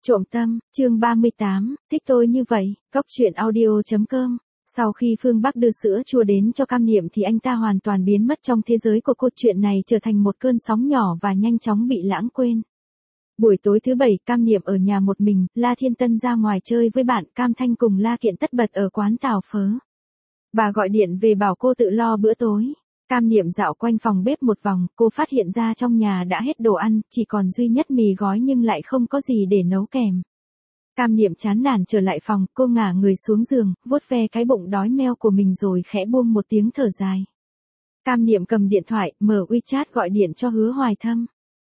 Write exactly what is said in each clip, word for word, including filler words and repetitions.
Trộm tâm, chương ba mươi tám, thích tôi như vậy, góc truyện audio chấm com. Sau khi Phương Bắc đưa sữa chua đến cho Cam Niệm thì anh ta hoàn toàn biến mất trong thế giới của câu chuyện này, trở thành một cơn sóng nhỏ và nhanh chóng bị lãng quên. Buổi tối thứ bảy, Cam Niệm ở nhà một mình, La Thiên Tân ra ngoài chơi với bạn, Cam Thanh cùng La Kiện tất bật ở quán tàu phớ. Bà gọi điện về bảo cô tự lo bữa tối. Cam Niệm dạo quanh phòng bếp một vòng, cô phát hiện ra trong nhà đã hết đồ ăn, chỉ còn duy nhất mì gói nhưng lại không có gì để nấu kèm. Cam Niệm chán nản trở lại phòng, cô ngả người xuống giường, vuốt ve cái bụng đói meo của mình rồi khẽ buông một tiếng thở dài. Cam Niệm cầm điện thoại, mở WeChat gọi điện cho Hứa Hoài Thâm.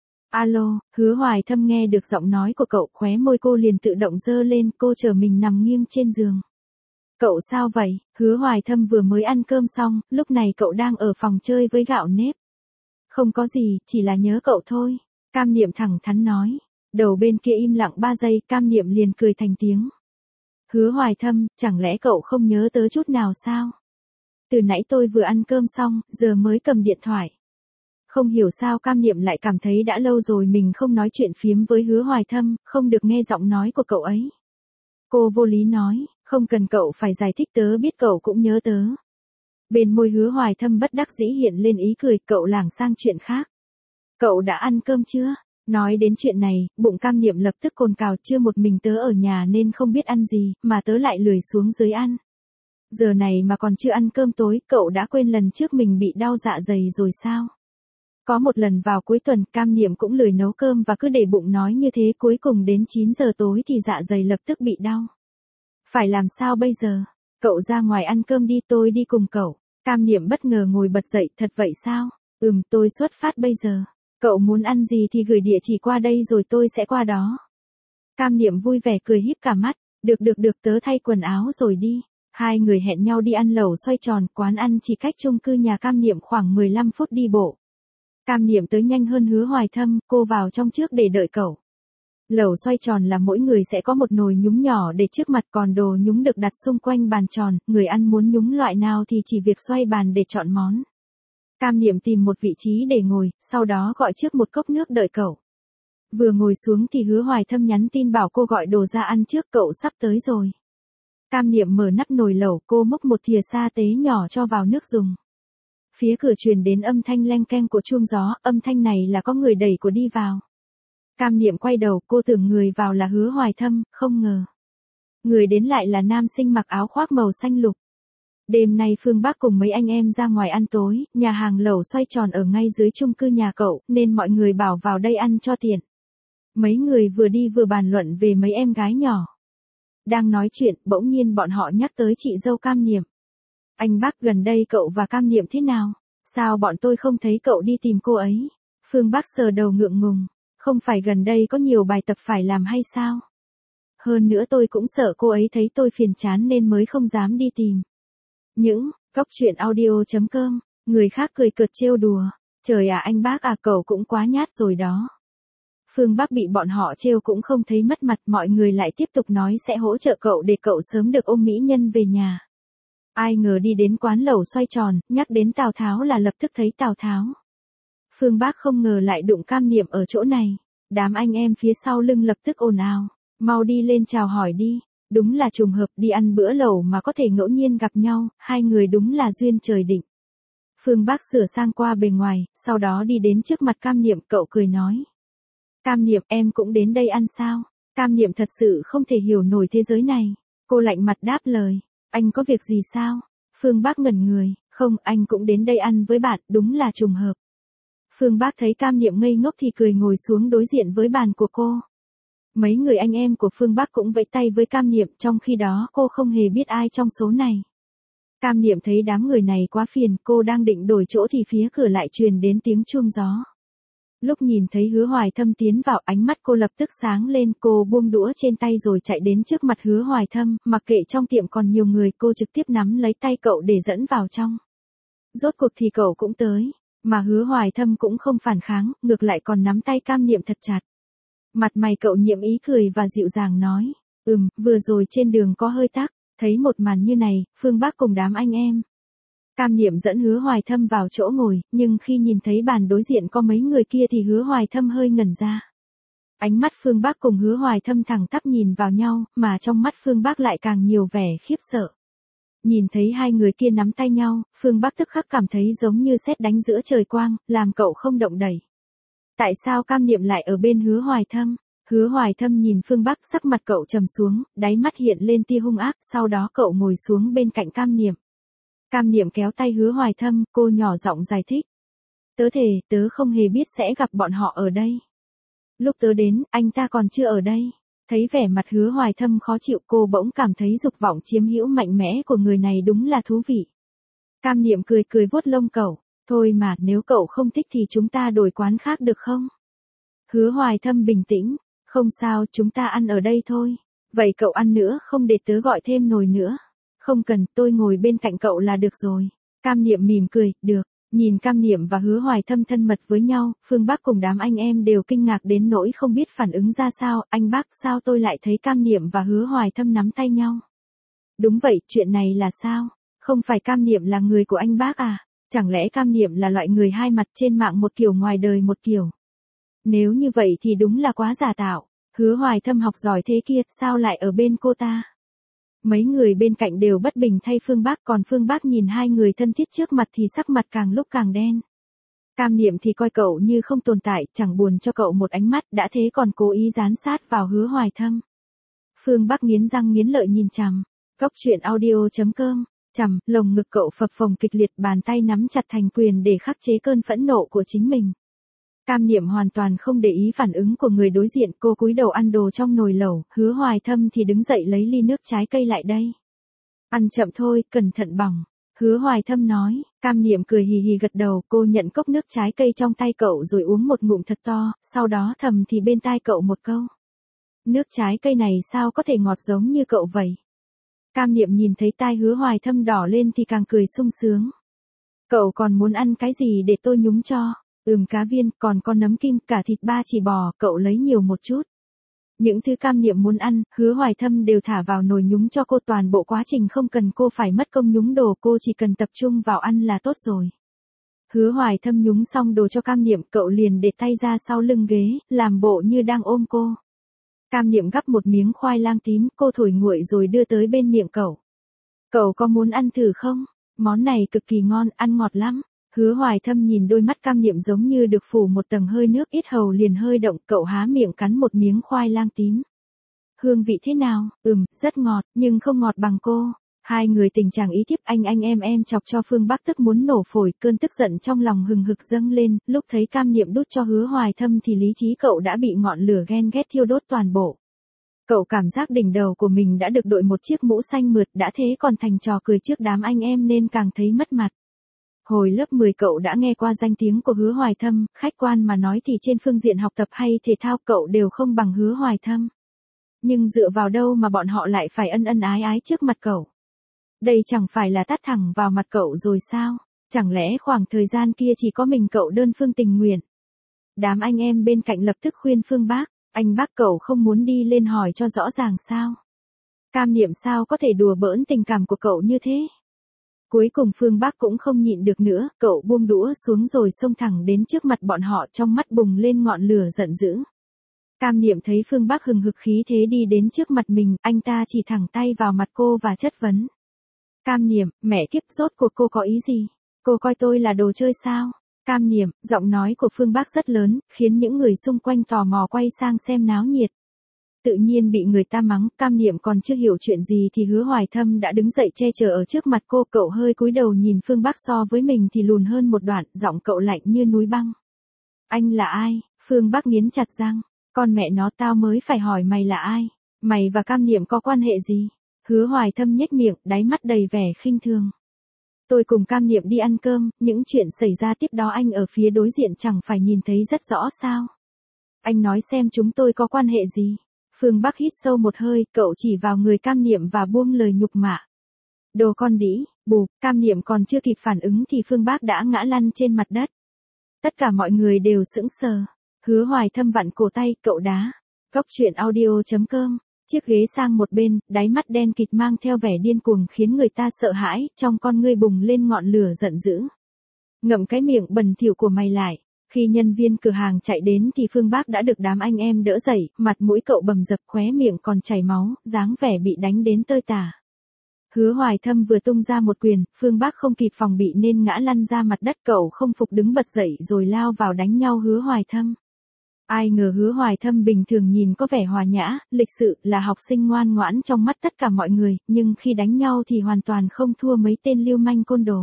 Alo, Hứa Hoài Thâm nghe được giọng nói của cậu, khóe môi cô liền tự động dơ lên, cô chờ mình nằm nghiêng trên giường. Cậu sao vậy? Hứa Hoài Thâm vừa mới ăn cơm xong, lúc này cậu đang ở phòng chơi với gạo nếp. Không có gì, chỉ là nhớ cậu thôi. Cam Niệm thẳng thắn nói. Đầu bên kia im lặng ba giây, Cam Niệm liền cười thành tiếng. Hứa Hoài Thâm, chẳng lẽ cậu không nhớ tớ chút nào sao? Từ nãy tôi vừa ăn cơm xong, giờ mới cầm điện thoại. Không hiểu sao Cam Niệm lại cảm thấy đã lâu rồi mình không nói chuyện phiếm với Hứa Hoài Thâm, không được nghe giọng nói của cậu ấy. Cô vô lý nói, không cần cậu phải giải thích, tớ biết cậu cũng nhớ tớ. Bên môi Hứa Hoài Thâm bất đắc dĩ hiện lên ý cười, cậu lảng sang chuyện khác. Cậu đã ăn cơm chưa? Nói đến chuyện này, bụng Cam Niệm lập tức cồn cào, chưa một mình tớ ở nhà nên không biết ăn gì, mà tớ lại lười xuống dưới ăn. Giờ này mà còn chưa ăn cơm tối, cậu đã quên lần trước mình bị đau dạ dày rồi sao? Có một lần vào cuối tuần, Cam Niệm cũng lười nấu cơm và cứ để bụng nói như thế, cuối cùng đến chín giờ tối thì dạ dày lập tức bị đau. Phải làm sao bây giờ? Cậu ra ngoài ăn cơm đi, tôi đi cùng cậu. Cam Niệm bất ngờ ngồi bật dậy, thật vậy sao? Ừm, tôi xuất phát bây giờ. Cậu muốn ăn gì thì gửi địa chỉ qua đây rồi tôi sẽ qua đó. Cam Niệm vui vẻ cười híp cả mắt, được được được, tớ thay quần áo rồi đi. Hai người hẹn nhau đi ăn lẩu xoay tròn, quán ăn chỉ cách chung cư nhà Cam Niệm khoảng mười lăm phút đi bộ. Cam Niệm tới nhanh hơn Hứa Hoài Thâm, cô vào trong trước để đợi cậu. Lẩu xoay tròn là mỗi người sẽ có một nồi nhúng nhỏ để trước mặt, còn đồ nhúng được đặt xung quanh bàn tròn, người ăn muốn nhúng loại nào thì chỉ việc xoay bàn để chọn món. Cam Niệm tìm một vị trí để ngồi, sau đó gọi trước một cốc nước đợi cậu. Vừa ngồi xuống thì Hứa Hoài Thâm nhắn tin bảo cô gọi đồ ra ăn trước, cậu sắp tới rồi. Cam Niệm mở nắp nồi lẩu, cô múc một thìa sa tế nhỏ cho vào nước dùng. Phía cửa truyền đến âm thanh leng keng của chuông gió, âm thanh này là có người đẩy của đi vào. Cam Niệm quay đầu, cô tưởng người vào là Hứa Hoài Thâm, không ngờ. Người đến lại là nam sinh mặc áo khoác màu xanh lục. Đêm nay Phương Bắc cùng mấy anh em ra ngoài ăn tối, nhà hàng lẩu xoay tròn ở ngay dưới chung cư nhà cậu, nên mọi người bảo vào đây ăn cho tiện. Mấy người vừa đi vừa bàn luận về mấy em gái nhỏ. Đang nói chuyện, bỗng nhiên bọn họ nhắc tới chị dâu Cam Niệm. Anh Bắc, gần đây cậu và Cam Niệm thế nào? Sao bọn tôi không thấy cậu đi tìm cô ấy? Phương Bắc sờ đầu ngượng ngùng. Không phải gần đây có nhiều bài tập phải làm hay sao? Hơn nữa tôi cũng sợ cô ấy thấy tôi phiền chán nên mới không dám đi tìm. Những, góc truyện audio chấm com, người khác cười cợt trêu đùa. Trời à, anh Bác à, cậu cũng quá nhát rồi đó. Phương Bắc bị bọn họ trêu cũng không thấy mất mặt, mọi người lại tiếp tục nói sẽ hỗ trợ cậu để cậu sớm được ôm mỹ nhân về nhà. Ai ngờ đi đến quán lẩu xoay tròn, nhắc đến Tào Tháo là lập tức thấy Tào Tháo. Phương Bắc không ngờ lại đụng Cam Niệm ở chỗ này. Đám anh em phía sau lưng lập tức ồn ào. Mau đi lên chào hỏi đi. Đúng là trùng hợp, đi ăn bữa lẩu mà có thể ngẫu nhiên gặp nhau, hai người đúng là duyên trời định. Phương Bắc sửa sang qua bề ngoài, sau đó đi đến trước mặt Cam Niệm, cậu cười nói. Cam Niệm, em cũng đến đây ăn sao? Cam Niệm thật sự không thể hiểu nổi thế giới này. Cô lạnh mặt đáp lời. Anh có việc gì sao? Phương Bắc ngẩn người. Không, anh cũng đến đây ăn với bạn, đúng là trùng hợp. Phương Bắc thấy Cam Niệm ngây ngốc thì cười, ngồi xuống đối diện với bàn của cô. Mấy người anh em của Phương Bắc cũng vẫy tay với Cam Niệm, trong khi đó cô không hề biết ai trong số này. Cam Niệm thấy đám người này quá phiền, cô đang định đổi chỗ thì phía cửa lại truyền đến tiếng chuông gió. Lúc nhìn thấy Hứa Hoài Thâm tiến vào, ánh mắt cô lập tức sáng lên, cô buông đũa trên tay rồi chạy đến trước mặt Hứa Hoài Thâm, mặc kệ trong tiệm còn nhiều người, cô trực tiếp nắm lấy tay cậu để dẫn vào trong. Rốt cuộc thì cậu cũng tới, mà Hứa Hoài Thâm cũng không phản kháng, ngược lại còn nắm tay Cam Niệm thật chặt. Mặt mày cậu nhiệm ý cười và dịu dàng nói, ừm, vừa rồi trên đường có hơi tắc. Thấy một màn như này, Phương Bắc cùng đám anh em Cam Niệm dẫn Hứa Hoài Thâm vào chỗ ngồi, nhưng khi nhìn thấy bàn đối diện có mấy người kia thì Hứa Hoài Thâm hơi ngẩn ra. Ánh mắt Phương Bắc cùng Hứa Hoài Thâm thẳng tắp nhìn vào nhau, mà trong mắt Phương Bắc lại càng nhiều vẻ khiếp sợ. Nhìn thấy hai người kia nắm tay nhau, Phương Bắc tức khắc cảm thấy giống như sét đánh giữa trời quang, làm cậu không động đậy. Tại sao Cam Niệm lại ở bên Hứa Hoài Thâm? Hứa Hoài Thâm nhìn Phương Bắc, sắc mặt cậu trầm xuống, đáy mắt hiện lên tia hung ác, sau đó cậu ngồi xuống bên cạnh Cam Niệm. Cam Niệm kéo tay Hứa Hoài Thâm, cô nhỏ giọng giải thích. Tớ thề, tớ không hề biết sẽ gặp bọn họ ở đây. Lúc tớ đến, anh ta còn chưa ở đây. Thấy vẻ mặt Hứa Hoài Thâm khó chịu, cô bỗng cảm thấy dục vọng chiếm hữu mạnh mẽ của người này đúng là thú vị. Cam Niệm cười cười vuốt lông cậu. Thôi mà, nếu cậu không thích thì chúng ta đổi quán khác được không? Hứa Hoài Thâm bình tĩnh. Không sao, chúng ta ăn ở đây thôi. Vậy cậu ăn nữa, không để tớ gọi thêm nồi nữa. Không cần, tôi ngồi bên cạnh cậu là được rồi. Cam Niệm mỉm cười, được. Nhìn Cam Niệm và Hứa Hoài Thâm thân mật với nhau, Phương Bắc cùng đám anh em đều kinh ngạc đến nỗi không biết phản ứng ra sao. Anh bác, sao tôi lại thấy Cam Niệm và Hứa Hoài Thâm nắm tay nhau? Đúng vậy, chuyện này là sao? Không phải Cam Niệm là người của anh bác à? Chẳng lẽ Cam Niệm là loại người hai mặt, trên mạng một kiểu ngoài đời một kiểu? Nếu như vậy thì đúng là quá giả tạo. Hứa Hoài Thâm học giỏi thế kia, sao lại ở bên cô ta? Mấy người bên cạnh đều bất bình thay Phương Bắc, còn Phương Bắc nhìn hai người thân thiết trước mặt thì sắc mặt càng lúc càng đen. Cam Niệm thì coi cậu như không tồn tại, chẳng buồn cho cậu một ánh mắt, đã thế còn cố ý dán sát vào Hứa Hoài Thâm. Phương Bắc nghiến răng nghiến lợi nhìn chằm. Góc truyện audio chấm com. Chằm, lồng ngực cậu phập phồng kịch liệt, bàn tay nắm chặt thành quyền để khắc chế cơn phẫn nộ của chính mình. Cam Niệm hoàn toàn không để ý phản ứng của người đối diện, cô cúi đầu ăn đồ trong nồi lẩu, Hứa Hoài Thâm thì đứng dậy lấy ly nước trái cây lại đây. Ăn chậm thôi, cẩn thận bỏng. Hứa Hoài Thâm nói. Cam Niệm cười hì hì gật đầu, cô nhận cốc nước trái cây trong tay cậu rồi uống một ngụm thật to, sau đó thầm thì bên tai cậu một câu. Nước trái cây này sao có thể ngọt giống như cậu vậy? Cam Niệm nhìn thấy tai Hứa Hoài Thâm đỏ lên thì càng cười sung sướng. Cậu còn muốn ăn cái gì để tôi nhúng cho? Ừm, cá viên, còn có nấm kim, cả thịt ba chỉ bò, cậu lấy nhiều một chút. Những thứ Cam Niệm muốn ăn, Hứa Hoài Thâm đều thả vào nồi nhúng cho cô, toàn bộ quá trình không cần cô phải mất công nhúng đồ, cô chỉ cần tập trung vào ăn là tốt rồi. Hứa Hoài Thâm nhúng xong đồ cho Cam Niệm, cậu liền để tay ra sau lưng ghế, làm bộ như đang ôm cô. Cam Niệm gắp một miếng khoai lang tím, cô thổi nguội rồi đưa tới bên miệng cậu. Cậu có muốn ăn thử không? Món này cực kỳ ngon, ăn ngọt lắm. Hứa Hoài Thâm nhìn đôi mắt Cam Niệm giống như được phủ một tầng hơi nước, yết hầu liền hơi động, cậu há miệng cắn một miếng khoai lang tím. Hương vị thế nào? Ừm, rất ngọt, nhưng không ngọt bằng cô. Hai người tình chàng ý thiếp, anh anh em em chọc cho Phương Bắc tức muốn nổ phổi, cơn tức giận trong lòng hừng hực dâng lên, lúc thấy Cam Niệm đút cho Hứa Hoài Thâm thì lý trí cậu đã bị ngọn lửa ghen ghét thiêu đốt toàn bộ. Cậu cảm giác đỉnh đầu của mình đã được đội một chiếc mũ xanh mượt, đã thế còn thành trò cười trước đám anh em nên càng thấy mất mặt. Hồi lớp mười cậu đã nghe qua danh tiếng của Hứa Hoài Thâm, khách quan mà nói thì trên phương diện học tập hay thể thao cậu đều không bằng Hứa Hoài Thâm. Nhưng dựa vào đâu mà bọn họ lại phải ân ân ái ái trước mặt cậu? Đây chẳng phải là tát thẳng vào mặt cậu rồi sao? Chẳng lẽ khoảng thời gian kia chỉ có mình cậu đơn phương tình nguyện? Đám anh em bên cạnh lập tức khuyên Phương Bác, anh bác cậu không muốn đi lên hỏi cho rõ ràng sao? Cam Niệm sao có thể đùa bỡn tình cảm của cậu như thế? Cuối cùng Phương Bác cũng không nhịn được nữa, cậu buông đũa xuống rồi xông thẳng đến trước mặt bọn họ, trong mắt bùng lên ngọn lửa giận dữ. Cam Niệm thấy Phương Bác hừng hực khí thế đi đến trước mặt mình, anh ta chỉ thẳng tay vào mặt cô và chất vấn. Cam Niệm, mẹ kiếp, rốt cuộc cô có ý gì? Cô coi tôi là đồ chơi sao? Cam Niệm, giọng nói của Phương Bác rất lớn, khiến những người xung quanh tò mò quay sang xem náo nhiệt. Tự nhiên bị người ta mắng, Cam Niệm còn chưa hiểu chuyện gì thì Hứa Hoài Thâm đã đứng dậy che chở ở trước mặt cô, cậu hơi cúi đầu nhìn Phương Bác, so với mình thì lùn hơn một đoạn, giọng cậu lạnh như núi băng. Anh là ai? Phương Bác nghiến chặt răng, con mẹ nó tao mới phải hỏi mày là ai? Mày và Cam Niệm có quan hệ gì? Hứa Hoài Thâm nhếch miệng, đáy mắt đầy vẻ khinh thường. Tôi cùng Cam Niệm đi ăn cơm, những chuyện xảy ra tiếp đó anh ở phía đối diện chẳng phải nhìn thấy rất rõ sao? Anh nói xem chúng tôi có quan hệ gì? Phương Bắc hít sâu một hơi, cậu chỉ vào người Cam Niệm và buông lời nhục mạ. Đồ con đĩ, bụp, Cam Niệm còn chưa kịp phản ứng thì Phương Bắc đã ngã lăn trên mặt đất. Tất cả mọi người đều sững sờ. Hứa Hoài Thâm vặn cổ tay, cậu đá. Góc truyện audio chấm com. Chiếc ghế sang một bên, đáy mắt đen kịt mang theo vẻ điên cuồng khiến người ta sợ hãi, trong con ngươi bùng lên ngọn lửa giận dữ. Ngậm cái miệng bẩn thỉu của mày lại. Khi nhân viên cửa hàng chạy đến thì Phương Bác đã được đám anh em đỡ dậy, mặt mũi cậu bầm dập, khóe miệng còn chảy máu, dáng vẻ bị đánh đến tơi tả. Hứa Hoài Thâm vừa tung ra một quyền, Phương Bác không kịp phòng bị nên ngã lăn ra mặt đất, cậu không phục đứng bật dậy rồi lao vào đánh nhau Hứa Hoài Thâm. Ai ngờ Hứa Hoài Thâm bình thường nhìn có vẻ hòa nhã, lịch sự, là học sinh ngoan ngoãn trong mắt tất cả mọi người, nhưng khi đánh nhau thì hoàn toàn không thua mấy tên lưu manh côn đồ.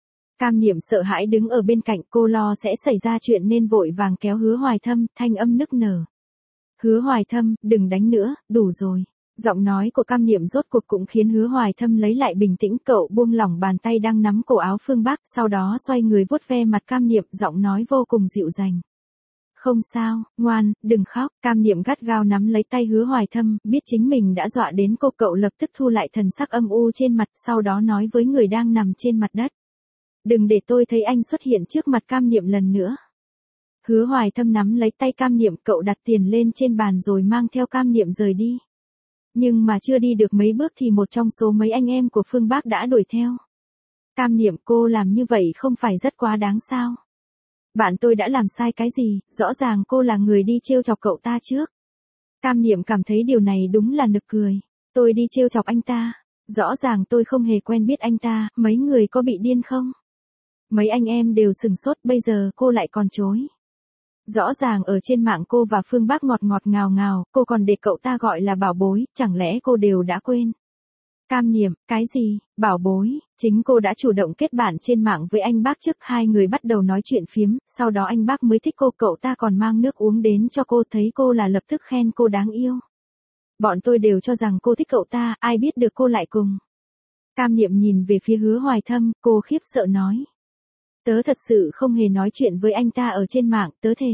Cam Niệm sợ hãi đứng ở bên cạnh, cô lo sẽ xảy ra chuyện nên vội vàng kéo Hứa Hoài Thâm, thanh âm nức nở. Hứa Hoài Thâm, đừng đánh nữa, đủ rồi. Giọng nói của Cam Niệm rốt cuộc cũng khiến Hứa Hoài Thâm lấy lại bình tĩnh, cậu buông lỏng bàn tay đang nắm cổ áo Phương Bác, sau đó xoay người vuốt ve mặt Cam Niệm, giọng nói vô cùng dịu dàng. Không sao, ngoan, đừng khóc. Cam Niệm gắt gao nắm lấy tay Hứa Hoài Thâm, biết chính mình đã dọa đến cô, cậu lập tức thu lại thần sắc âm u trên mặt, sau đó nói với người đang nằm trên mặt đất. Đừng để tôi thấy anh xuất hiện trước mặt Cam Niệm lần nữa. Hứa Hoài Thâm nắm lấy tay Cam Niệm, cậu đặt tiền lên trên bàn rồi mang theo Cam Niệm rời đi. Nhưng mà chưa đi được mấy bước thì một trong số mấy anh em của Phương Bác đã đuổi theo. Cam Niệm, cô làm như vậy không phải rất quá đáng sao? Bạn tôi đã làm sai cái gì, rõ ràng cô là người đi trêu chọc cậu ta trước. Cam Niệm cảm thấy điều này đúng là nực cười. Tôi đi trêu chọc anh ta, rõ ràng tôi không hề quen biết anh ta, mấy người có bị điên không? Mấy anh em đều sừng sốt, bây giờ cô lại còn chối. Rõ ràng ở trên mạng cô và Phương Bác ngọt ngọt ngào ngào, cô còn để cậu ta gọi là bảo bối, chẳng lẽ cô đều đã quên? Cam Niệm, cái gì, bảo bối, chính cô đã chủ động kết bạn trên mạng với anh Bác trước, hai người bắt đầu nói chuyện phiếm, sau đó anh Bác mới thích cô, cậu ta còn mang nước uống đến cho cô, thấy cô là lập tức khen cô đáng yêu. Bọn tôi đều cho rằng cô thích cậu ta, ai biết được cô lại cùng. Cam Niệm nhìn về phía Hứa Hoài Thâm, cô khiếp sợ nói. Tớ thật sự không hề nói chuyện với anh ta ở trên mạng, tớ thề.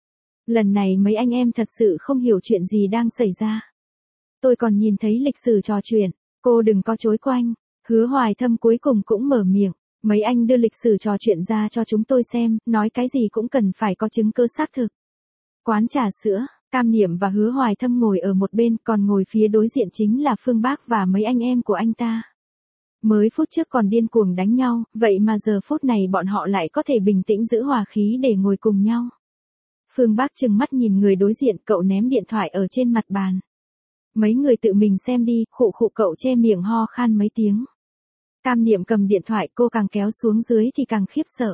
Lần này mấy anh em thật sự không hiểu chuyện gì đang xảy ra. Tôi còn nhìn thấy lịch sử trò chuyện, cô đừng có chối quanh. Hứa Hoài Thâm cuối cùng cũng mở miệng, mấy anh đưa lịch sử trò chuyện ra cho chúng tôi xem, nói cái gì cũng cần phải có chứng cứ xác thực. Quán trà sữa, Cam Niệm và Hứa Hoài Thâm ngồi ở một bên, còn ngồi phía đối diện chính là Phương Bác và mấy anh em của anh ta. Mới phút trước còn điên cuồng đánh nhau, vậy mà giờ phút này bọn họ lại có thể bình tĩnh giữ hòa khí để ngồi cùng nhau. Phương Bác trừng mắt nhìn người đối diện, cậu ném điện thoại ở trên mặt bàn. Mấy người tự mình xem đi, khụ khụ, cậu che miệng ho khan mấy tiếng. Cam Niệm cầm điện thoại, cô càng kéo xuống dưới thì càng khiếp sợ.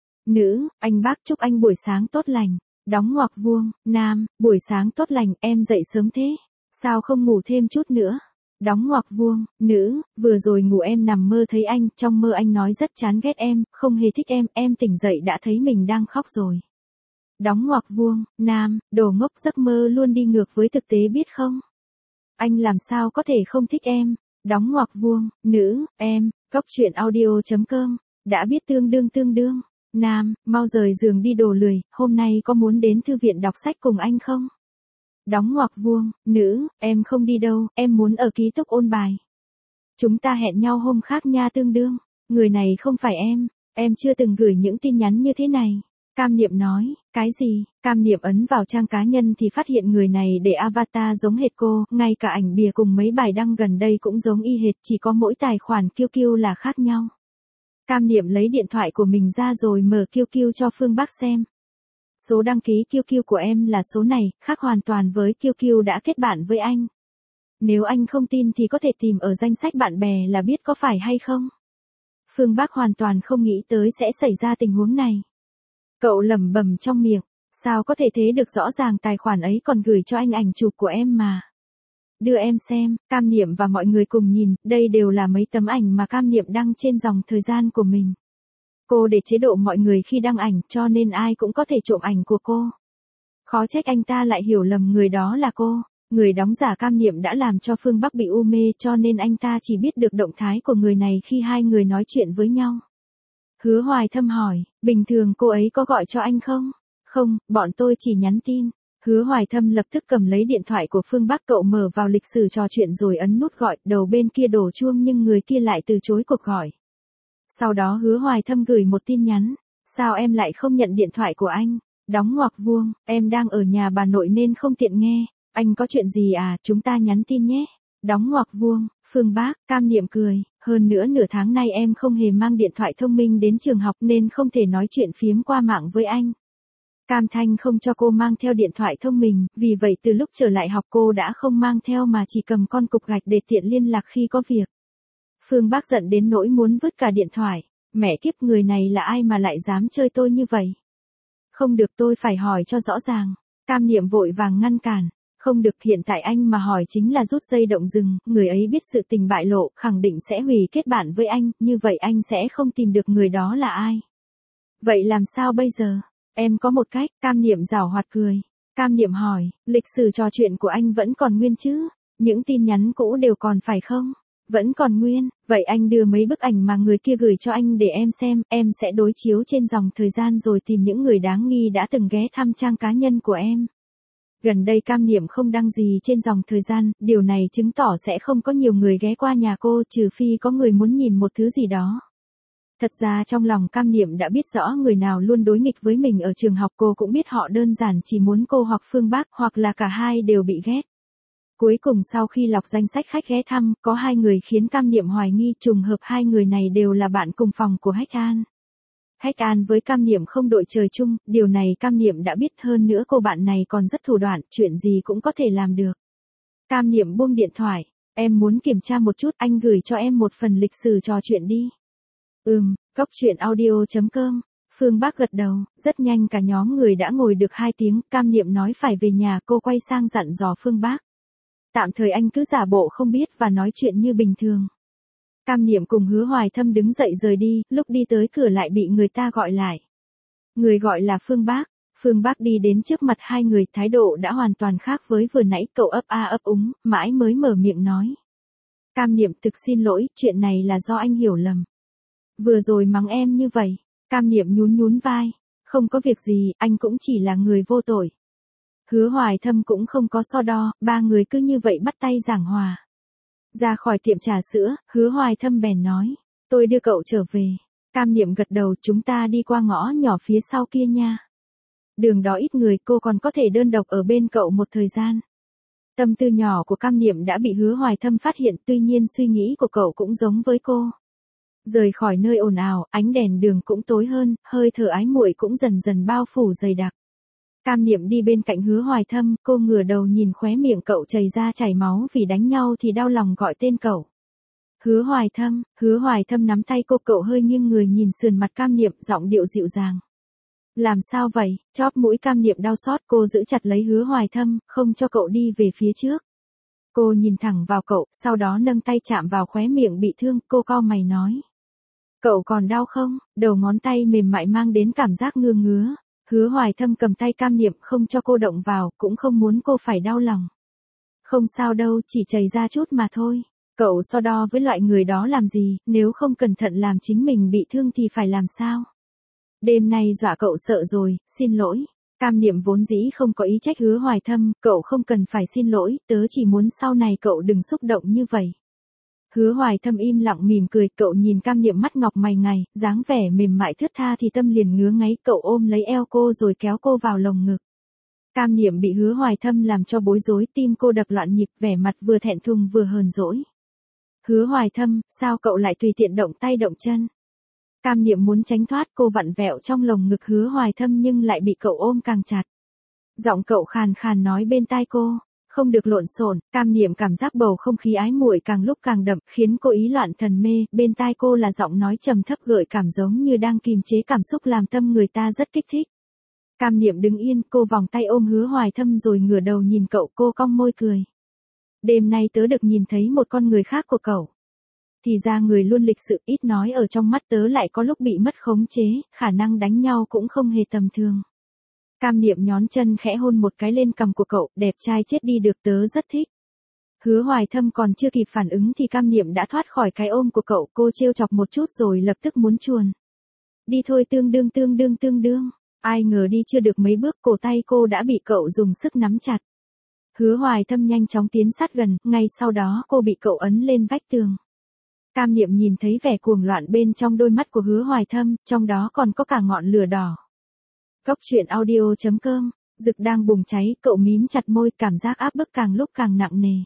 Nữ, anh Bác chúc anh buổi sáng tốt lành. Đóng ngoặc vuông, nam, buổi sáng tốt lành, em dậy sớm thế. Sao không ngủ thêm chút nữa? Đóng ngoặc vuông, nữ, vừa rồi ngủ em nằm mơ thấy anh, trong mơ anh nói rất chán ghét em, không hề thích em, em tỉnh dậy đã thấy mình đang khóc rồi. Đóng ngoặc vuông, nam, đồ ngốc, giấc mơ luôn đi ngược với thực tế biết không? Anh làm sao có thể không thích em? Đóng ngoặc vuông, nữ, em, góc truyện audio chấm com, đã biết tương đương tương đương. Nam, mau rời giường đi đồ lười, hôm nay có muốn đến thư viện đọc sách cùng anh không? Đóng ngoặc vuông, nữ, em không đi đâu, em muốn ở ký túc ôn bài. Chúng ta hẹn nhau hôm khác nha tương đương. Người này không phải em, em chưa từng gửi những tin nhắn như thế này. Cam Niệm nói, cái gì? Cam Niệm ấn vào trang cá nhân thì phát hiện người này để avatar giống hệt cô, ngay cả ảnh bìa cùng mấy bài đăng gần đây cũng giống y hệt, chỉ có mỗi tài khoản Q Q là khác nhau. Cam Niệm lấy điện thoại của mình ra rồi mở Q Q cho Phương Bác xem. Số đăng ký Q Q của em là số này, khác hoàn toàn với Q Q đã kết bạn với anh. Nếu anh không tin thì có thể tìm ở danh sách bạn bè là biết có phải hay không. Phương Bác hoàn toàn không nghĩ tới sẽ xảy ra tình huống này. Cậu lẩm bẩm trong miệng, sao có thể thế được, rõ ràng tài khoản ấy còn gửi cho anh ảnh chụp của em mà. Đưa em xem. Cam Niệm và mọi người cùng nhìn, đây đều là mấy tấm ảnh mà Cam Niệm đăng trên dòng thời gian của mình. Cô để chế độ mọi người khi đăng ảnh, cho nên ai cũng có thể trộm ảnh của cô. Khó trách anh ta lại hiểu lầm người đó là cô. Người đóng giả Cam Niệm đã làm cho Phương Bắc bị u mê, cho nên anh ta chỉ biết được động thái của người này khi hai người nói chuyện với nhau. Hứa Hoài Thâm hỏi, bình thường cô ấy có gọi cho anh không? Không, bọn tôi chỉ nhắn tin. Hứa Hoài Thâm lập tức cầm lấy điện thoại của Phương Bắc, cậu mở vào lịch sử trò chuyện rồi ấn nút gọi, đầu bên kia đổ chuông nhưng người kia lại từ chối cuộc gọi. Sau đó Hứa Hoài Thâm gửi một tin nhắn, sao em lại không nhận điện thoại của anh? Đóng ngoặc vuông, em đang ở nhà bà nội nên không tiện nghe, anh có chuyện gì à, chúng ta nhắn tin nhé. Đóng ngoặc vuông, Phương Bác, Cam Niệm cười, hơn nữa nửa tháng nay em không hề mang điện thoại thông minh đến trường học nên không thể nói chuyện phiếm qua mạng với anh. Cam Thanh không cho cô mang theo điện thoại thông minh, vì vậy từ lúc trở lại học cô đã không mang theo mà chỉ cầm con cục gạch để tiện liên lạc khi có việc. Phương Bắc giận đến nỗi muốn vứt cả điện thoại. Mẹ kiếp, người này là ai mà lại dám chơi tôi như vậy? Không được, tôi phải hỏi cho rõ ràng. Cam Niệm vội vàng ngăn cản. Không được, hiện tại anh mà hỏi chính là rút dây động rừng, người ấy biết sự tình bại lộ, khẳng định sẽ hủy kết bạn với anh, như vậy anh sẽ không tìm được người đó là ai. Vậy làm sao bây giờ? Em có một cách. Cam Niệm giảo hoạt cười. Cam Niệm hỏi, lịch sử trò chuyện của anh vẫn còn nguyên chứ? Những tin nhắn cũ đều còn phải không? Vẫn còn nguyên, vậy anh đưa mấy bức ảnh mà người kia gửi cho anh để em xem, em sẽ đối chiếu trên dòng thời gian rồi tìm những người đáng nghi đã từng ghé thăm trang cá nhân của em. Gần đây Cam Niệm không đăng gì trên dòng thời gian, điều này chứng tỏ sẽ không có nhiều người ghé qua nhà cô, trừ phi có người muốn nhìn một thứ gì đó. Thật ra trong lòng Cam Niệm đã biết rõ người nào luôn đối nghịch với mình ở trường học, cô cũng biết họ đơn giản chỉ muốn cô hoặc Phương Bắc, hoặc là cả hai đều bị ghét. Cuối cùng sau khi lọc danh sách khách ghé thăm, có hai người khiến Cam Niệm hoài nghi, trùng hợp hai người này đều là bạn cùng phòng của Hách An. Hách An với Cam Niệm không đội trời chung, điều này Cam Niệm đã biết, hơn nữa cô bạn này còn rất thủ đoạn, chuyện gì cũng có thể làm được. Cam Niệm buông điện thoại, em muốn kiểm tra một chút, anh gửi cho em một phần lịch sử trò chuyện đi. Ừm, cốc truyện audio chấm com. Phương Bắc gật đầu, rất nhanh cả nhóm người đã ngồi được hai tiếng, Cam Niệm nói phải về nhà, cô quay sang dặn dò Phương Bắc. Tạm thời anh cứ giả bộ không biết và nói chuyện như bình thường. Cam Niệm cùng Hứa Hoài Thâm đứng dậy rời đi, lúc đi tới cửa lại bị người ta gọi lại. Người gọi là Phương Bắc. Phương Bắc đi đến trước mặt hai người, thái độ đã hoàn toàn khác với vừa nãy, cậu ấp a ấp úng, mãi mới mở miệng nói. Cam Niệm, thực xin lỗi, chuyện này là do anh hiểu lầm. Vừa rồi mắng em như vậy. Cam Niệm nhún nhún vai. Không có việc gì, anh cũng chỉ là người vô tội. Hứa Hoài Thâm cũng không có so đo, ba người cứ như vậy bắt tay giảng hòa. Ra khỏi tiệm trà sữa, Hứa Hoài Thâm bèn nói, tôi đưa cậu trở về. Cam Niệm gật đầu, chúng ta đi qua ngõ nhỏ phía sau kia nha. Đường đó ít người, cô còn có thể đơn độc ở bên cậu một thời gian. Tâm tư nhỏ của Cam Niệm đã bị Hứa Hoài Thâm phát hiện, tuy nhiên suy nghĩ của cậu cũng giống với cô. Rời khỏi nơi ồn ào, ánh đèn đường cũng tối hơn, hơi thở ái muội cũng dần dần bao phủ dày đặc. Cam Niệm đi bên cạnh Hứa Hoài Thâm, cô ngửa đầu nhìn khóe miệng cậu chảy ra chảy máu vì đánh nhau thì đau lòng gọi tên cậu. Hứa Hoài Thâm, Hứa Hoài Thâm nắm tay cô, cậu hơi nghiêng người nhìn sườn mặt Cam Niệm, giọng điệu dịu dàng. Làm sao vậy? Chóp mũi Cam Niệm đau xót, cô giữ chặt lấy Hứa Hoài Thâm, không cho cậu đi về phía trước. Cô nhìn thẳng vào cậu, sau đó nâng tay chạm vào khóe miệng bị thương, cô cau mày nói. Cậu còn đau không? Đầu ngón tay mềm mại mang đến cảm giác ngứa ngứa. Hứa Hoài Thâm cầm tay Cam Niệm không cho cô động vào, cũng không muốn cô phải đau lòng. Không sao đâu, chỉ chảy ra chút mà thôi. Cậu so đo với loại người đó làm gì, nếu không cẩn thận làm chính mình bị thương thì phải làm sao? Đêm nay dọa cậu sợ rồi, xin lỗi. Cam Niệm vốn dĩ không có ý trách Hứa Hoài Thâm, cậu không cần phải xin lỗi, tớ chỉ muốn sau này cậu đừng xúc động như vậy. Hứa Hoài Thâm im lặng mỉm cười, cậu nhìn Cam Niệm mắt ngọc mày ngài, dáng vẻ mềm mại thướt tha thì tâm liền ngứa ngáy, cậu ôm lấy eo cô rồi kéo cô vào lồng ngực. Cam Niệm bị Hứa Hoài Thâm làm cho bối rối, tim cô đập loạn nhịp, vẻ mặt vừa thẹn thùng vừa hờn dỗi. Hứa Hoài Thâm, sao cậu lại tùy tiện động tay động chân? Cam Niệm muốn tránh thoát, cô vặn vẹo trong lồng ngực Hứa Hoài Thâm nhưng lại bị cậu ôm càng chặt. Giọng cậu khàn khàn nói bên tai cô. Không được lộn xộn. Cam Niệm cảm giác bầu không khí ái muội càng lúc càng đậm, khiến cô ý loạn thần mê, bên tai cô là giọng nói trầm thấp gợi cảm giống như đang kìm chế cảm xúc làm tâm người ta rất kích thích. Cam Niệm đứng yên, cô vòng tay ôm Hứa Hoài Thâm rồi ngửa đầu nhìn cậu, cô cong môi cười. Đêm nay tớ được nhìn thấy một con người khác của cậu. Thì ra người luôn lịch sự, ít nói, ở trong mắt tớ lại có lúc bị mất khống chế, khả năng đánh nhau cũng không hề tầm thường. Cam Niệm nhón chân khẽ hôn một cái lên cằm của cậu, đẹp trai chết đi được, tớ rất thích. Hứa Hoài Thâm còn chưa kịp phản ứng thì Cam Niệm đã thoát khỏi cái ôm của cậu, cô trêu chọc một chút rồi lập tức muốn chuồn. Đi thôi, tương đương tương đương tương đương. Ai ngờ đi chưa được mấy bước, cổ tay cô đã bị cậu dùng sức nắm chặt. Hứa Hoài Thâm nhanh chóng tiến sát gần, ngay sau đó cô bị cậu ấn lên vách tường. Cam Niệm nhìn thấy vẻ cuồng loạn bên trong đôi mắt của Hứa Hoài Thâm, trong đó còn có cả ngọn lửa đỏ. Cốc truyện audio chấm com, rực đang bùng cháy, cậu mím chặt môi, cảm giác áp bức càng lúc càng nặng nề.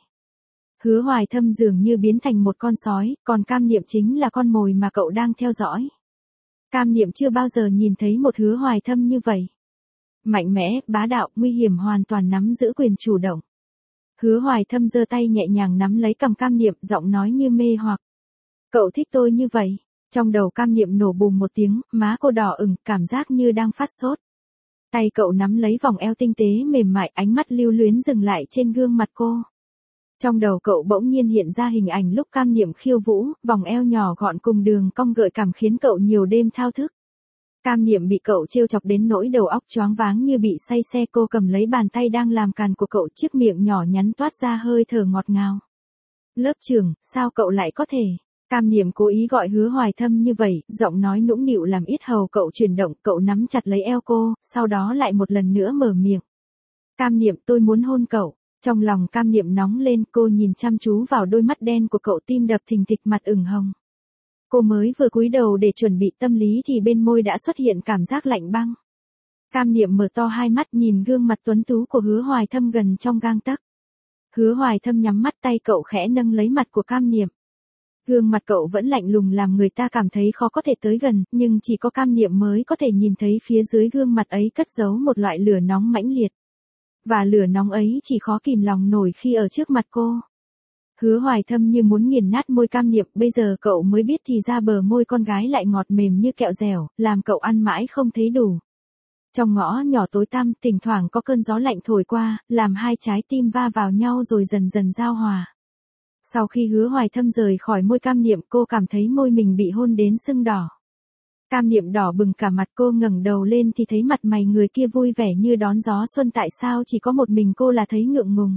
Hứa Hoài Thâm dường như biến thành một con sói, còn Cam Niệm chính là con mồi mà cậu đang theo dõi. Cam Niệm chưa bao giờ nhìn thấy một Hứa Hoài Thâm như vậy. Mạnh mẽ, bá đạo, nguy hiểm hoàn toàn nắm giữ quyền chủ động. Hứa Hoài Thâm giơ tay nhẹ nhàng nắm lấy cầm Cam Niệm, giọng nói như mê hoặc. Cậu thích tôi như vậy. Trong đầu Cam Niệm nổ bùm một tiếng, má cô đỏ ửng, cảm giác như đang phát sốt. Tay cậu nắm lấy vòng eo tinh tế mềm mại, ánh mắt lưu luyến dừng lại trên gương mặt cô. Trong đầu cậu bỗng nhiên hiện ra hình ảnh lúc Cam Niệm khiêu vũ, vòng eo nhỏ gọn cùng đường cong gợi cảm khiến cậu nhiều đêm thao thức. Cam Niệm bị cậu trêu chọc đến nỗi đầu óc choáng váng như bị say xe, cô cầm lấy bàn tay đang làm càn của cậu, chiếc miệng nhỏ nhắn toát ra hơi thở ngọt ngào. Lớp trưởng, sao cậu lại có thể? Cam Niệm cố ý gọi Hứa Hoài Thâm như vậy, giọng nói nũng nịu làm yết hầu cậu chuyển động, cậu nắm chặt lấy eo cô, sau đó lại một lần nữa mở miệng. Cam Niệm, tôi muốn hôn cậu. Trong lòng Cam Niệm nóng lên, cô nhìn chăm chú vào đôi mắt đen của cậu, tim đập thình thịch, mặt ửng hồng. Cô mới vừa cúi đầu để chuẩn bị tâm lý thì bên môi đã xuất hiện cảm giác lạnh băng. Cam Niệm mở to hai mắt nhìn gương mặt tuấn tú của Hứa Hoài Thâm gần trong gang tấc. Hứa Hoài Thâm nhắm mắt, tay cậu khẽ nâng lấy mặt của Cam Niệm. Gương mặt cậu vẫn lạnh lùng làm người ta cảm thấy khó có thể tới gần, nhưng chỉ có Cam Niệm mới có thể nhìn thấy phía dưới gương mặt ấy cất giấu một loại lửa nóng mãnh liệt. Và lửa nóng ấy chỉ khó kìm lòng nổi khi ở trước mặt cô. Hứa Hoài Thâm như muốn nghiền nát môi Cam Niệm, bây giờ cậu mới biết thì ra bờ môi con gái lại ngọt mềm như kẹo dẻo, làm cậu ăn mãi không thấy đủ. Trong ngõ nhỏ tối tăm, thỉnh thoảng có cơn gió lạnh thổi qua, làm hai trái tim va vào nhau rồi dần dần giao hòa. Sau khi Hứa Hoài Thâm rời khỏi môi Cam Niệm, cô cảm thấy môi mình bị hôn đến sưng đỏ. Cam Niệm đỏ bừng cả mặt, cô ngẩng đầu lên thì thấy mặt mày người kia vui vẻ như đón gió xuân, tại sao chỉ có một mình cô là thấy ngượng ngùng.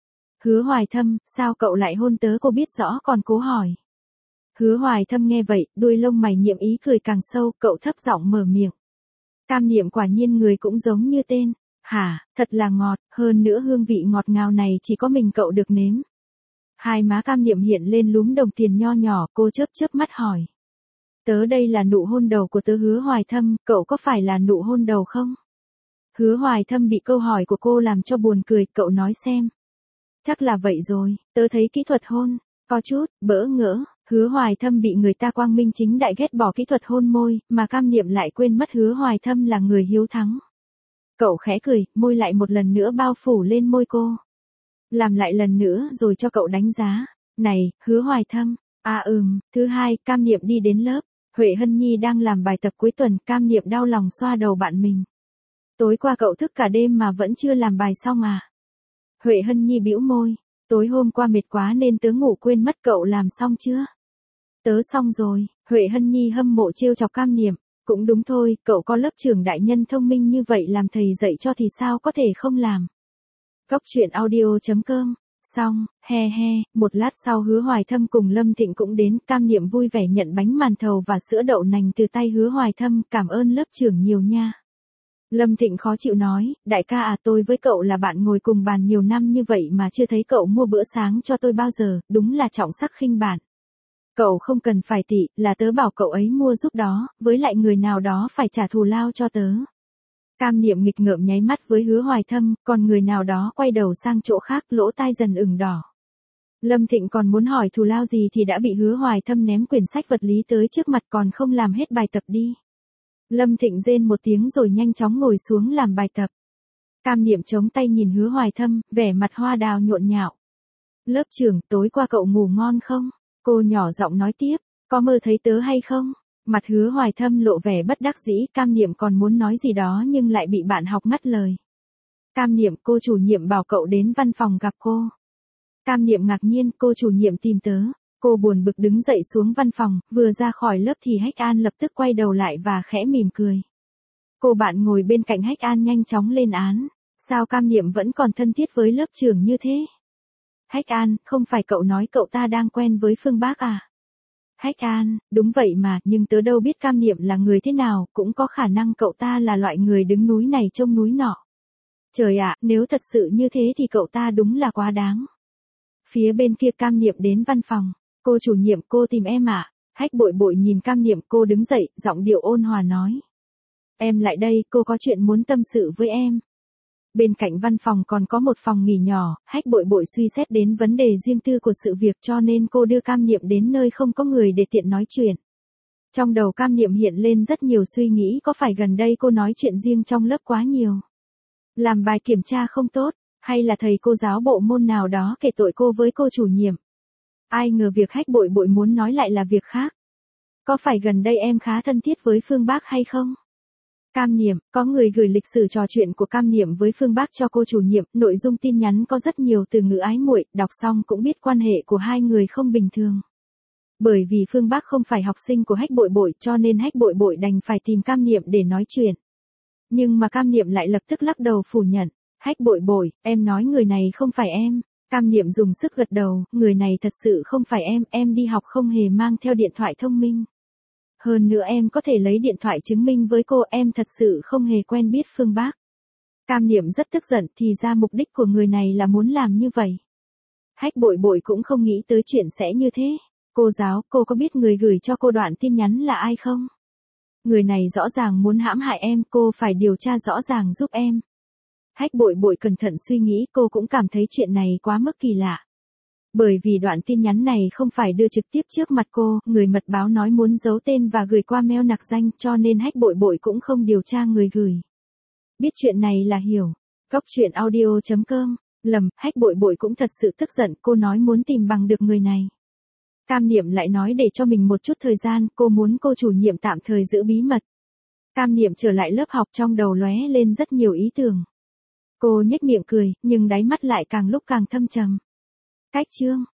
Hứa Hoài Thâm, sao cậu lại hôn tớ? Cô biết rõ còn cố hỏi. Hứa Hoài Thâm nghe vậy, đuôi lông mày nhiệm ý cười càng sâu, cậu thấp giọng mở miệng. Cam Niệm, quả nhiên người cũng giống như tên. Hả, thật là ngọt, hơn nữa hương vị ngọt ngào này chỉ có mình cậu được nếm. Hai má Cam Niệm hiện lên lúm đồng tiền nho nhỏ, cô chớp chớp mắt hỏi. Tớ đây là nụ hôn đầu của tớ. Hứa Hoài Thâm, cậu có phải là nụ hôn đầu không? Hứa Hoài Thâm bị câu hỏi của cô làm cho buồn cười, cậu nói xem. Chắc là vậy rồi, tớ thấy kỹ thuật hôn, có chút, bỡ ngỡ. Hứa Hoài Thâm bị người ta quang minh chính đại ghét bỏ kỹ thuật hôn môi, mà Cam Niệm lại quên mất Hứa Hoài Thâm là người hiếu thắng. Cậu khẽ cười, môi lại một lần nữa bao phủ lên môi cô. Làm lại lần nữa rồi cho cậu đánh giá. Này, Hứa Hoài Thâm. À ừm, thứ hai, Cam Niệm đi đến lớp. Huệ Hân Nhi đang làm bài tập cuối tuần, Cam Niệm đau lòng xoa đầu bạn mình. Tối qua cậu thức cả đêm mà vẫn chưa làm bài xong à? Huệ Hân Nhi bĩu môi. Tối hôm qua mệt quá nên tớ ngủ quên mất, cậu làm xong chưa? Tớ xong rồi. Huệ Hân Nhi hâm mộ trêu chọc Cam Niệm. Cũng đúng thôi, cậu có lớp trưởng đại nhân thông minh như vậy, làm thầy dạy cho thì sao có thể không làm. Cốc truyện audio chấm com. Xong, he he, một lát sau Hứa Hoài Thâm cùng Lâm Thịnh cũng đến, Cam Niệm vui vẻ nhận bánh màn thầu và sữa đậu nành từ tay Hứa Hoài Thâm, cảm ơn lớp trưởng nhiều nha. Lâm Thịnh khó chịu nói, đại ca à, tôi với cậu là bạn ngồi cùng bàn nhiều năm như vậy mà chưa thấy cậu mua bữa sáng cho tôi bao giờ, đúng là trọng sắc khinh bạn. Cậu không cần phải tị, là tớ bảo cậu ấy mua giúp đó, với lại người nào đó phải trả thù lao cho tớ. Cam Niệm nghịch ngợm nháy mắt với Hứa Hoài Thâm, còn người nào đó quay đầu sang chỗ khác, lỗ tai dần ửng đỏ. Lâm Thịnh còn muốn hỏi thù lao gì thì đã bị Hứa Hoài Thâm ném quyển sách vật lý tới trước mặt, còn không làm hết bài tập đi. Lâm Thịnh rên một tiếng rồi nhanh chóng ngồi xuống làm bài tập. Cam Niệm chống tay nhìn Hứa Hoài Thâm, vẻ mặt hoa đào nhộn nhạo. Lớp trưởng, tối qua cậu ngủ ngon không? Cô nhỏ giọng nói tiếp, có mơ thấy tớ hay không? Mặt Hứa Hoài Thâm lộ vẻ bất đắc dĩ, Cam Niệm còn muốn nói gì đó nhưng lại bị bạn học ngắt lời. Cam Niệm, cô chủ nhiệm bảo cậu đến văn phòng gặp cô. Cam Niệm ngạc nhiên, cô chủ nhiệm tìm tớ. Cô buồn bực đứng dậy xuống văn phòng, vừa ra khỏi lớp thì Hách An lập tức quay đầu lại và khẽ mỉm cười. Cô bạn ngồi bên cạnh Hách An nhanh chóng lên án. Sao Cam Niệm vẫn còn thân thiết với lớp trưởng như thế? Hách An, không phải cậu nói cậu ta đang quen với Phương Bác à? Hách An, đúng vậy mà, nhưng tớ đâu biết Cam Niệm là người thế nào, cũng có khả năng cậu ta là loại người đứng núi này trông núi nọ. Trời ạ, nếu thật sự như thế thì cậu ta đúng là quá đáng. Phía bên kia Cam Niệm đến văn phòng. Cô chủ nhiệm, cô tìm em ạ. À? Hách Bội Bội nhìn Cam Niệm, cô đứng dậy, giọng điệu ôn hòa nói. Em lại đây, cô có chuyện muốn tâm sự với em. Bên cạnh văn phòng còn có một phòng nghỉ nhỏ, Hách Bội Bội suy xét đến vấn đề riêng tư của sự việc cho nên cô đưa Cam Niệm đến nơi không có người để tiện nói chuyện. Trong đầu Cam Niệm hiện lên rất nhiều suy nghĩ, có phải gần đây cô nói chuyện riêng trong lớp quá nhiều. Làm bài kiểm tra không tốt, hay là thầy cô giáo bộ môn nào đó kể tội cô với cô chủ nhiệm. Ai ngờ việc Hách Bội Bội muốn nói lại là việc khác. Có phải gần đây em khá thân thiết với Phương Bác hay không? Cam Niệm, có người gửi lịch sử trò chuyện của Cam Niệm với Phương Bác cho cô chủ nhiệm, nội dung tin nhắn có rất nhiều từ ngữ ái muội, đọc xong cũng biết quan hệ của hai người không bình thường. Bởi vì Phương Bác không phải học sinh của Hách Bội Bội cho nên Hách Bội Bội đành phải tìm Cam Niệm để nói chuyện. Nhưng mà Cam Niệm lại lập tức lắc đầu phủ nhận. Hách Bội Bội, em nói người này không phải em. Cam Niệm dùng sức gật đầu, người này thật sự không phải em, em đi học không hề mang theo điện thoại thông minh. Hơn nữa em có thể lấy điện thoại chứng minh với cô, em thật sự không hề quen biết Phương Bác. Cam Niệm rất tức giận, thì ra mục đích của người này là muốn làm như vậy. Hách Bội Bội cũng không nghĩ tới chuyện sẽ như thế. Cô giáo, cô có biết người gửi cho cô đoạn tin nhắn là ai không? Người này rõ ràng muốn hãm hại em, cô phải điều tra rõ ràng giúp em. Hách Bội Bội cẩn thận suy nghĩ, cô cũng cảm thấy chuyện này quá mức kỳ lạ. Bởi vì đoạn tin nhắn này không phải đưa trực tiếp trước mặt cô, người mật báo nói muốn giấu tên và gửi qua mail nặc danh cho nên Hách Bội Bội cũng không điều tra người gửi. Biết chuyện này là hiểu. Góc truyện audio chấm com, lầm, Hách Bội Bội cũng thật sự tức giận, cô nói muốn tìm bằng được người này. Cam Niệm lại nói để cho mình một chút thời gian, cô muốn cô chủ nhiệm tạm thời giữ bí mật. Cam Niệm trở lại lớp học trong đầu lóe lên rất nhiều ý tưởng. Cô nhếch miệng cười, nhưng đáy mắt lại càng lúc càng thâm trầm. Cách chương